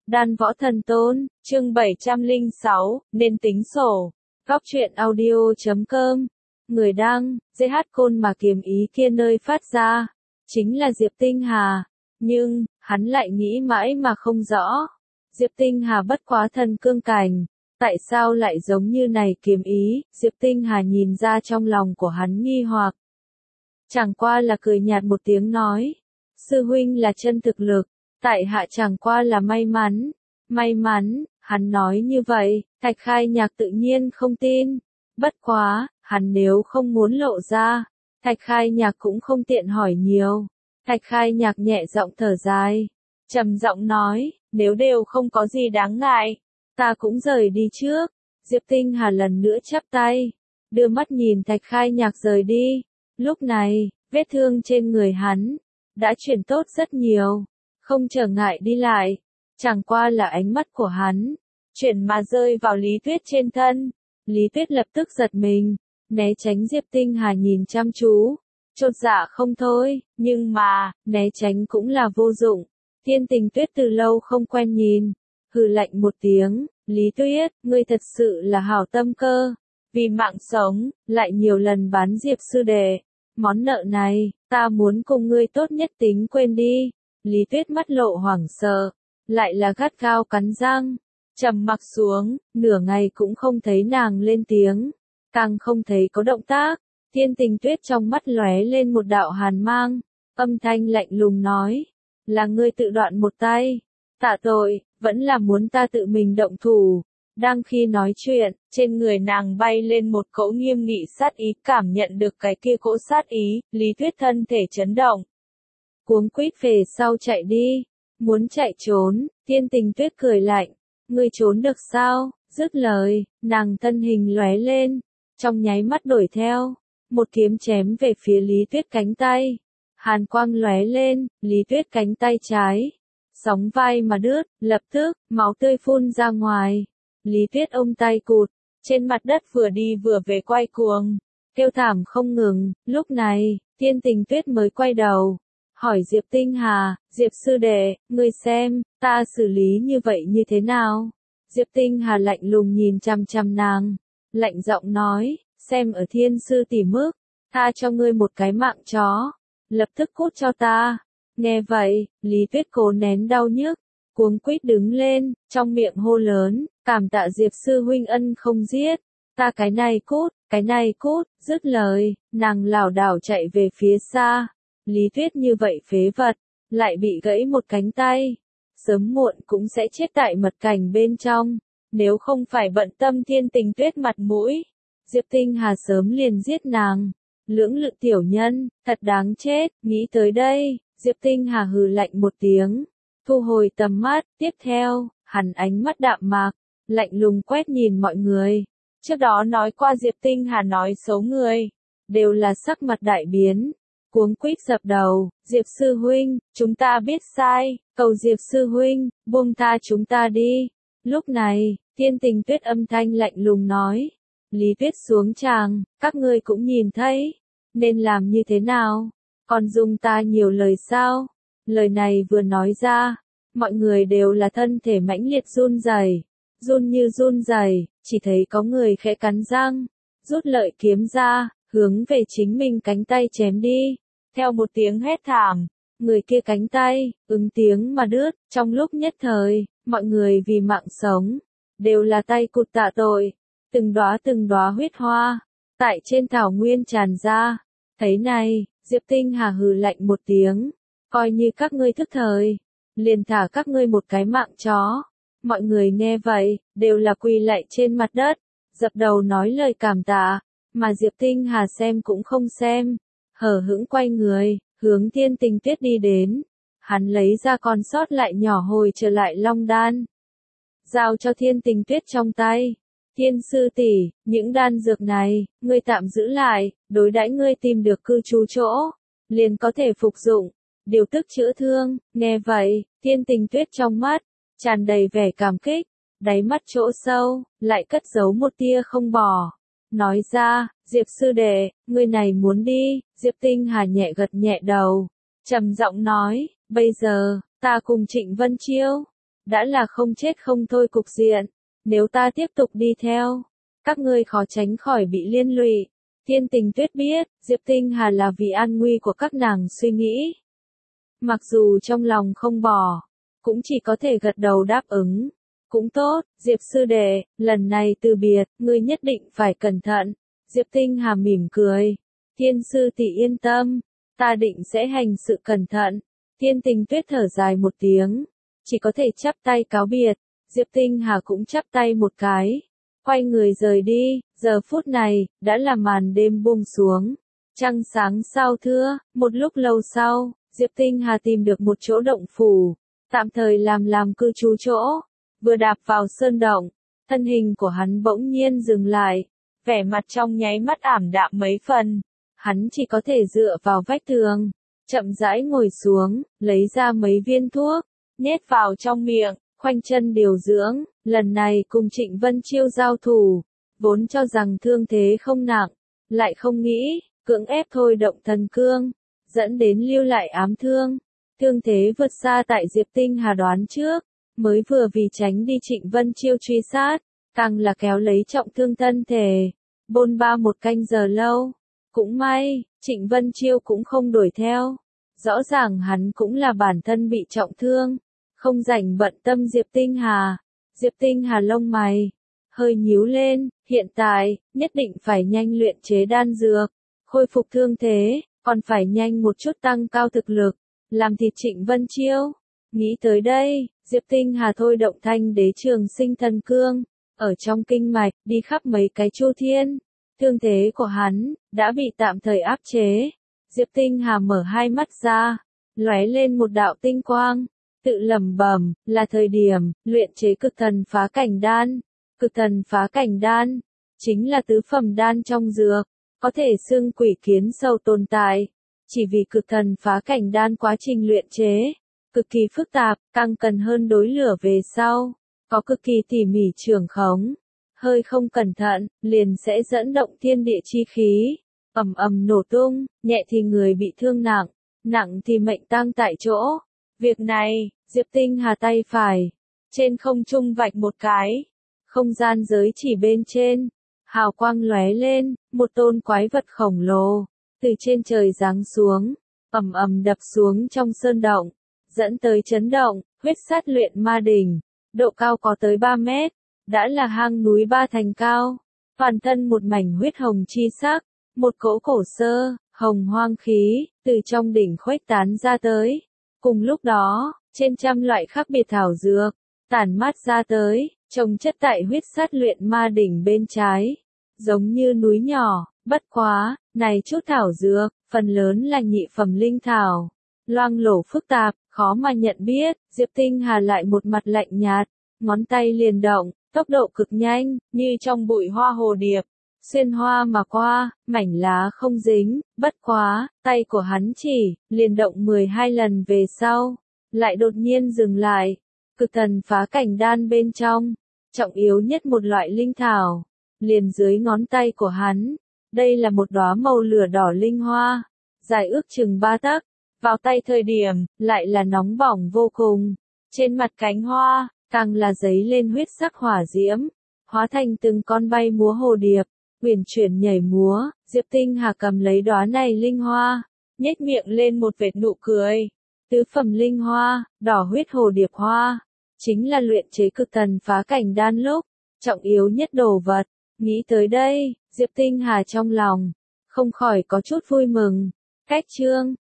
Đan Võ Thần Tôn, chương 706, nên tính sổ. Góc truyện audio.com. Người đăng, GH Côn mà kiếm ý kia nơi phát ra, chính là Diệp Tinh Hà. Nhưng, hắn lại nghĩ mãi mà không rõ. Diệp Tinh Hà bất quá thần cương cảnh. Tại sao lại giống như này kiếm ý? Diệp Tinh Hà nhìn ra trong lòng của hắn nghi hoặc. Chẳng qua là cười nhạt một tiếng nói. Sư huynh là chân thực lực. Tại hạ chẳng qua là may mắn. May mắn, hắn nói như vậy, Thạch Khai Nhạc tự nhiên không tin. Bất quá, hắn nếu không muốn lộ ra, Thạch Khai Nhạc cũng không tiện hỏi nhiều. Thạch Khai Nhạc nhẹ giọng thở dài, trầm giọng nói, nếu đều không có gì đáng ngại, ta cũng rời đi trước. Diệp Tinh Hà lần nữa chắp tay, đưa mắt nhìn Thạch Khai Nhạc rời đi. Lúc này, vết thương trên người hắn đã chuyển tốt rất nhiều, không trở ngại đi lại. Chẳng qua là ánh mắt của hắn chuyển mà rơi vào Lý Tuyết trên thân. Lý Tuyết lập tức giật mình, né tránh Diệp Tinh Hà nhìn chăm chú, chột dạ không thôi, nhưng mà, né tránh cũng là vô dụng. Thiên Tình Tuyết từ lâu không quen nhìn, hừ lạnh một tiếng, Lý Tuyết, ngươi thật sự là hảo tâm cơ, vì mạng sống, lại nhiều lần bán Diệp sư đệ. Món nợ này, ta muốn cùng ngươi tốt nhất tính quên đi. Lý Tuyết mắt lộ hoảng sợ, lại là gắt gao cắn răng, trầm mặc xuống, nửa ngày cũng không thấy nàng lên tiếng, càng không thấy có động tác. Thiên Tình Tuyết trong mắt lóe lên một đạo hàn mang, âm thanh lạnh lùng nói, là ngươi tự đoạn một tay, tạ tội, vẫn là muốn ta tự mình động thủ. Đang khi nói chuyện, trên người nàng bay lên một cỗ nghiêm nghị sát ý, cảm nhận được cái kia cỗ sát ý, Lý Tuyết thân thể chấn động, cuống quýt về sau chạy đi. Muốn chạy trốn, Thiên Tình Tuyết cười lạnh, ngươi trốn được sao? Dứt lời, nàng thân hình lóe lên, trong nháy mắt đuổi theo, một kiếm chém về phía Lý Tuyết cánh tay. Hàn quang lóe lên, Lý Tuyết cánh tay trái sóng vai mà đứt, lập tức máu tươi phun ra ngoài. Lý Tuyết ôm tay cụt, trên mặt đất vừa đi vừa về quay cuồng, kêu thảm không ngừng. Lúc này, Thiên Tình Tuyết mới quay đầu, hỏi Diệp Tinh Hà, Diệp sư đệ, ngươi xem, ta xử lý như vậy như thế nào? Diệp Tinh Hà lạnh lùng nhìn chằm chằm nàng, lạnh giọng nói, xem ở Thiên sư tỷ mức, tha cho ngươi một cái mạng chó, lập tức cút cho ta. Nghe vậy, Lý Tuyết cố nén đau nhức, cuống quýt đứng lên, trong miệng hô lớn, cảm tạ Diệp sư huynh ân không giết, ta cái này cút, cái này cút. Dứt lời, nàng lảo đảo chạy về phía xa. Lý Tuyết như vậy phế vật, lại bị gãy một cánh tay, sớm muộn cũng sẽ chết tại mật cảnh bên trong. Nếu không phải bận tâm Thiên Tình Tuyết mặt mũi, Diệp Tinh Hà sớm liền giết nàng. Lưỡng lự tiểu nhân, thật đáng chết. Nghĩ tới đây, Diệp Tinh Hà hừ lạnh một tiếng, thu hồi tầm mắt. Tiếp theo, hắn ánh mắt đạm mạc, lạnh lùng quét nhìn mọi người. Trước đó nói qua Diệp Tinh Hà nói xấu người, đều là sắc mặt đại biến, cuống quýt dập đầu, Diệp sư huynh, chúng ta biết sai, cầu Diệp sư huynh, buông tha chúng ta đi. Lúc này, Thiên Tình Tuyết âm thanh lạnh lùng nói, Lý Tuyết xuống tràng, các ngươi cũng nhìn thấy, nên làm như thế nào, còn dùng ta nhiều lời sao? Lời này vừa nói ra, mọi người đều là thân thể mãnh liệt run rẩy, run như run rẩy, chỉ thấy có người khẽ cắn răng, rút lợi kiếm ra, hướng về chính mình cánh tay chém đi. Theo một tiếng hét thảm, người kia cánh tay, ứng tiếng mà đứt. Trong lúc nhất thời, mọi người vì mạng sống, đều là tay cụt tạ tội. Từng đóa huyết hoa, tại trên thảo nguyên tràn ra. Thấy này, Diệp Tinh Hà hừ lạnh một tiếng, coi như các ngươi thức thời, liền thả các ngươi một cái mạng chó. Mọi người nghe vậy, đều là quỳ lạy trên mặt đất, dập đầu nói lời cảm tạ, mà Diệp Tinh Hà xem cũng không xem, hờ hững quay người, hướng Thiên Tình Tuyết đi đến. Hắn lấy ra còn sót lại nhỏ hồi trở lại long đan, giao cho Thiên Tình Tuyết trong tay. Thiên sư tỷ, những đan dược này, ngươi tạm giữ lại, đối đãi ngươi tìm được cư trú chỗ, liền có thể phục dụng, điều tức chữa thương. Nghe vậy, Thiên Tình Tuyết trong mắt tràn đầy vẻ cảm kích, đáy mắt chỗ sâu lại cất giấu một tia không bỏ, nói ra, Diệp sư đệ, ngươi này muốn đi? Diệp Tinh Hà nhẹ gật nhẹ đầu, trầm giọng nói, bây giờ ta cùng Trịnh Vân Chiêu đã là không chết không thôi cục diện. Nếu ta tiếp tục đi theo, các ngươi khó tránh khỏi bị liên lụy. Thiên Tình Tuyết biết, Diệp Tinh Hà là vì an nguy của các nàng suy nghĩ. Mặc dù trong lòng không bỏ, cũng chỉ có thể gật đầu đáp ứng. Cũng tốt, Diệp sư đệ, lần này từ biệt, ngươi nhất định phải cẩn thận. Diệp Tinh Hà mỉm cười. Thiên sư tỷ yên tâm, ta định sẽ hành sự cẩn thận. Thiên Tình Tuyết thở dài một tiếng, chỉ có thể chắp tay cáo biệt. Diệp Tinh Hà cũng chắp tay một cái, quay người rời đi. Giờ phút này, đã là màn đêm buông xuống. Trăng sáng sao thưa, một lúc lâu sau, Diệp Tinh Hà tìm được một chỗ động phủ, tạm thời làm cư trú chỗ. Vừa đạp vào sơn động, thân hình của hắn bỗng nhiên dừng lại, vẻ mặt trong nháy mắt ảm đạm mấy phần. Hắn chỉ có thể dựa vào vách tường, chậm rãi ngồi xuống, lấy ra mấy viên thuốc, nhét vào trong miệng, khoanh chân điều dưỡng. Lần này cùng Trịnh Vân Chiêu giao thủ, vốn cho rằng thương thế không nặng, lại không nghĩ, cưỡng ép thôi động thần cương, dẫn đến lưu lại ám thương. Thương thế vượt xa tại Diệp Tinh Hà đoán trước, mới vừa vì tránh đi Trịnh Vân Chiêu truy sát, càng là kéo lấy trọng thương thân thể, bôn ba một canh giờ lâu. Cũng may, Trịnh Vân Chiêu cũng không đuổi theo. Rõ ràng hắn cũng là bản thân bị trọng thương, không rảnh bận tâm Diệp Tinh Hà. Diệp Tinh Hà lông mày hơi nhíu lên, hiện tại, nhất định phải nhanh luyện chế đan dược, khôi phục thương thế, còn phải nhanh một chút tăng cao thực lực, làm thịt Trịnh Vân Chiêu. Nghĩ tới đây, Diệp Tinh Hà thôi động Thanh Đế Trường Sinh Thần Cương, ở trong kinh mạch, đi khắp mấy cái chu thiên. Thương thế của hắn, đã bị tạm thời áp chế. Diệp Tinh Hà mở hai mắt ra, lóe lên một đạo tinh quang, tự lẩm bẩm, là thời điểm, luyện chế cực thần phá cảnh đan. Cực thần phá cảnh đan, chính là tứ phẩm đan trong dược, có thể xưng quỷ kiến sâu tồn tại. Chỉ vì cực thần phá cảnh đan quá trình luyện chế, cực kỳ phức tạp, càng cần hơn đối lửa về sau, có cực kỳ tỉ mỉ trưởng khống. Hơi không cẩn thận, liền sẽ dẫn động thiên địa chi khí, ầm ầm nổ tung, nhẹ thì người bị thương nặng, nặng thì mệnh tang tại chỗ. Việc này, Diệp Tinh Hà tay phải, trên không trung vạch một cái, không gian giới chỉ bên trên, hào quang lóe lên, một tôn quái vật khổng lồ, từ trên trời giáng xuống, ầm ầm đập xuống trong sơn động, dẫn tới chấn động. Huyết sát luyện ma đỉnh, độ cao có tới 3 mét, đã là hang núi 3 thành cao, toàn thân một mảnh huyết hồng chi sắc, một cỗ cổ sơ, hồng hoang khí, từ trong đỉnh khuếch tán ra tới. Cùng lúc đó, trên trăm loại khác biệt thảo dược, tản mát ra tới, trồng chất tại huyết sát luyện ma đỉnh bên trái, giống như núi nhỏ. Bất quá, này chút thảo dược, phần lớn là nhị phẩm linh thảo, loang lổ phức tạp, khó mà nhận biết. Diệp Tinh Hà lại một mặt lạnh nhạt, ngón tay liền động, tốc độ cực nhanh, như trong bụi hoa hồ điệp, xuyên hoa mà qua, mảnh lá không dính. Bất quá, tay của hắn chỉ, liền động 12 lần về sau, lại đột nhiên dừng lại. Cực thần phá cảnh đan bên trong, trọng yếu nhất một loại linh thảo, liền dưới ngón tay của hắn. Đây là một đóa màu lửa đỏ linh hoa, dài ước chừng 3 tấc, vào tay thời điểm, lại là nóng bỏng vô cùng. Trên mặt cánh hoa, càng là giấy lên huyết sắc hỏa diễm, hóa thành từng con bay múa hồ điệp, uyển chuyển nhảy múa. Diệp Tinh Hà cầm lấy đóa này linh hoa, nhếch miệng lên một vệt nụ cười. Tứ phẩm linh hoa, đỏ huyết hồ điệp hoa, chính là luyện chế cực thần phá cảnh đan lúc trọng yếu nhất đồ vật. Nghĩ tới đây, Diệp Tinh Hà trong lòng không khỏi có chút vui mừng. Cách chương